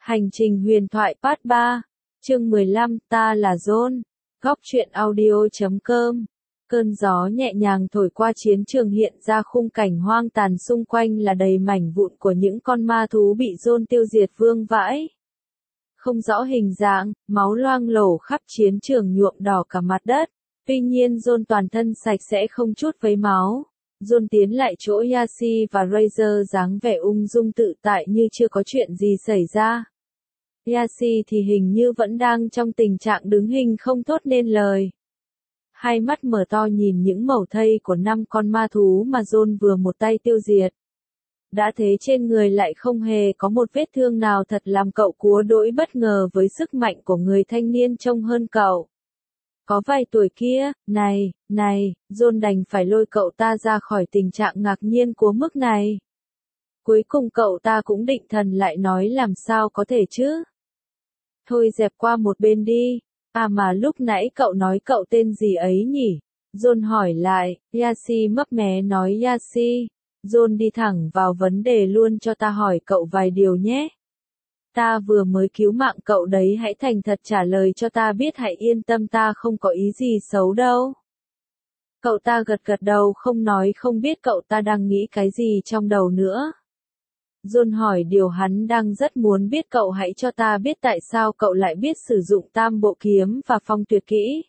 Hành trình huyền thoại Part 3, chương 15, ta là John. Góc truyện audio.com. Cơn gió nhẹ nhàng thổi qua chiến trường, hiện ra khung cảnh hoang tàn xung quanh là đầy mảnh vụn của những con ma thú bị John tiêu diệt vương vãi. Không rõ hình dạng, máu loang lổ khắp chiến trường nhuộm đỏ cả mặt đất. Tuy nhiên John toàn thân sạch sẽ không chút vấy máu. John tiến lại chỗ Yashi và Razor, dáng vẻ ung dung tự tại như chưa có chuyện gì xảy ra. Yashi thì hình như vẫn đang trong tình trạng đứng hình không thốt nên lời. Hai mắt mở to nhìn những mẩu thây của 5 con ma thú mà John vừa một tay tiêu diệt. Đã thế trên người lại không hề có một vết thương nào, thật làm cậu cúa đỗi bất ngờ với sức mạnh của người thanh niên trông hơn cậu. Có vài tuổi kia, này, John đành phải lôi cậu ta ra khỏi tình trạng ngạc nhiên của mức này. Cuối cùng cậu ta cũng định thần lại, nói làm sao có thể chứ? Thôi dẹp qua một bên đi. À mà lúc nãy cậu nói cậu tên gì ấy nhỉ? John hỏi lại. Yashi mấp mé nói Yashi. John đi thẳng vào vấn đề luôn, cho ta hỏi cậu vài điều nhé. Ta vừa mới cứu mạng cậu đấy, hãy thành thật trả lời cho ta biết, hãy yên tâm, ta không có ý gì xấu đâu. Cậu ta gật gật đầu không nói, không biết cậu ta đang nghĩ cái gì trong đầu nữa. John hỏi điều hắn đang rất muốn biết, cậu hãy cho ta biết tại sao cậu lại biết sử dụng tam bộ kiếm và phong tuyệt kỹ.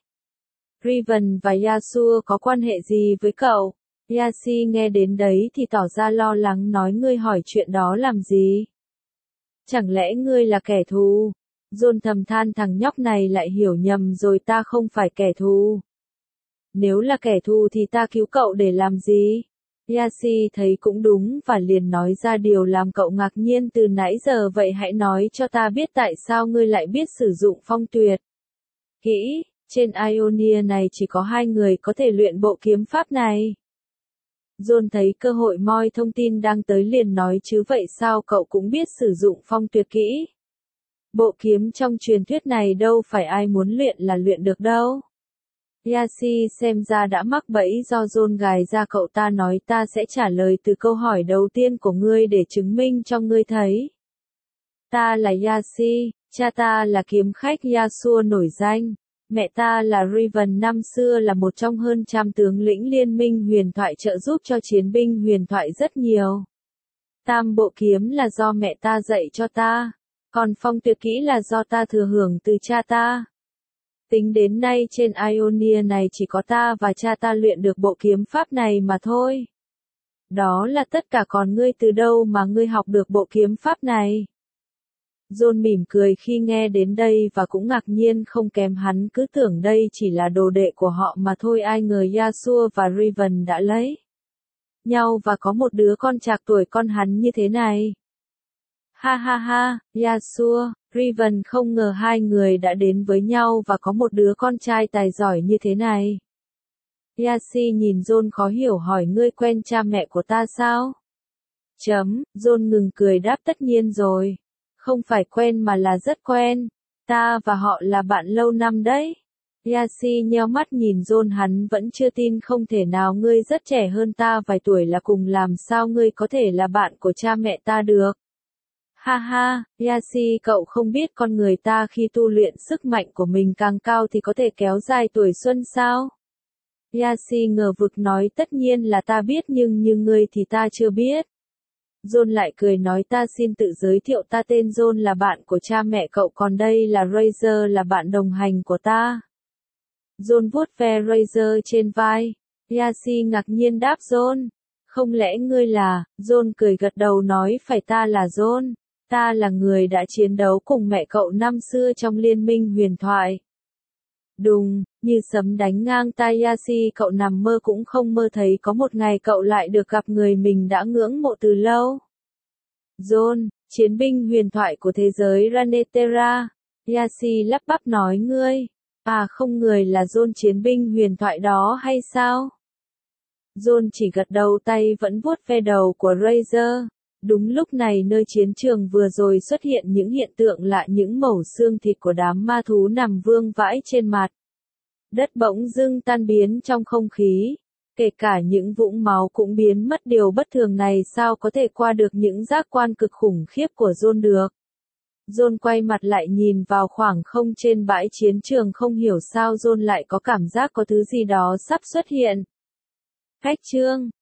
Riven và Yasuo có quan hệ gì với cậu? Yashi nghe đến đấy thì tỏ ra lo lắng, nói ngươi hỏi chuyện đó làm gì? Chẳng lẽ ngươi là kẻ thù? John thầm than, thằng nhóc này lại hiểu nhầm rồi, ta không phải kẻ thù. Nếu là kẻ thù thì ta cứu cậu để làm gì? Yashi thấy cũng đúng và liền nói ra điều làm cậu ngạc nhiên từ nãy giờ, vậy hãy nói cho ta biết tại sao ngươi lại biết sử dụng phong tuyệt kỹ. Trên Ionia này chỉ có 2 người có thể luyện bộ kiếm pháp này. John thấy cơ hội moi thông tin đang tới liền nói, chứ vậy sao cậu cũng biết sử dụng phong tuyệt kỹ? Bộ kiếm trong truyền thuyết này đâu phải ai muốn luyện là luyện được đâu. Yashi xem ra đã mắc bẫy do John gài ra, cậu ta nói, ta sẽ trả lời từ câu hỏi đầu tiên của ngươi để chứng minh cho ngươi thấy. Ta là Yashi, cha ta là kiếm khách Yasuo nổi danh. Mẹ ta là Riven, năm xưa là một trong hơn 100 tướng lĩnh liên minh huyền thoại, trợ giúp cho chiến binh huyền thoại rất nhiều. Tam bộ kiếm là do mẹ ta dạy cho ta, còn phong tuyệt kỹ là do ta thừa hưởng từ cha ta. Tính đến nay trên Ionia này chỉ có ta và cha ta luyện được bộ kiếm pháp này mà thôi. Đó là tất cả, còn ngươi từ đâu mà ngươi học được bộ kiếm pháp này? John mỉm cười khi nghe đến đây và cũng ngạc nhiên không kém, hắn cứ tưởng đây chỉ là đồ đệ của họ mà thôi, ai ngờ Yasuo và Riven đã lấy nhau và có một đứa con trạc tuổi con hắn như thế này. Ha ha ha, Yasuo, Riven không ngờ 2 người đã đến với nhau và có một đứa con trai tài giỏi như thế này. Yashi nhìn John khó hiểu hỏi, ngươi quen cha mẹ của ta sao? John ngừng cười đáp, tất nhiên rồi. Không phải quen mà là rất quen. Ta và họ là bạn lâu năm đấy. Yashi nheo mắt nhìn John, hắn vẫn chưa tin, không thể nào, ngươi rất trẻ hơn ta vài tuổi là cùng, làm sao ngươi có thể là bạn của cha mẹ ta được? Ha ha, Yashi, cậu không biết con người ta khi tu luyện sức mạnh của mình càng cao thì có thể kéo dài tuổi xuân sao? Yashi ngờ vực nói, tất nhiên là ta biết, nhưng như ngươi thì ta chưa biết. John lại cười nói, ta xin tự giới thiệu, ta tên John, là bạn của cha mẹ cậu, còn đây là Razor, là bạn đồng hành của ta. John vuốt ve Razor trên vai. Yashi ngạc nhiên đáp, John, không lẽ ngươi là? John cười gật đầu nói, phải, ta là John. Ta là người đã chiến đấu cùng mẹ cậu năm xưa trong liên minh huyền thoại. Đùng, như sấm đánh ngang tai Yashi, cậu nằm mơ cũng không mơ thấy có một ngày cậu lại được gặp người mình đã ngưỡng mộ từ lâu. John, chiến binh huyền thoại của thế giới Runeterra. Yashi lắp bắp nói, ngươi, à không, người là John chiến binh huyền thoại đó hay sao? John chỉ gật đầu, tay vẫn vuốt ve đầu của Razor. Đúng lúc này nơi chiến trường vừa rồi xuất hiện những hiện tượng lạ, những mẩu xương thịt của đám ma thú nằm vương vãi trên mặt đất bỗng dưng tan biến trong không khí. Kể cả những vũng máu cũng biến mất, điều bất thường này sao có thể qua được những giác quan cực khủng khiếp của John được. John quay mặt lại nhìn vào khoảng không trên bãi chiến trường, không hiểu sao John lại có cảm giác có thứ gì đó sắp xuất hiện. Cách chương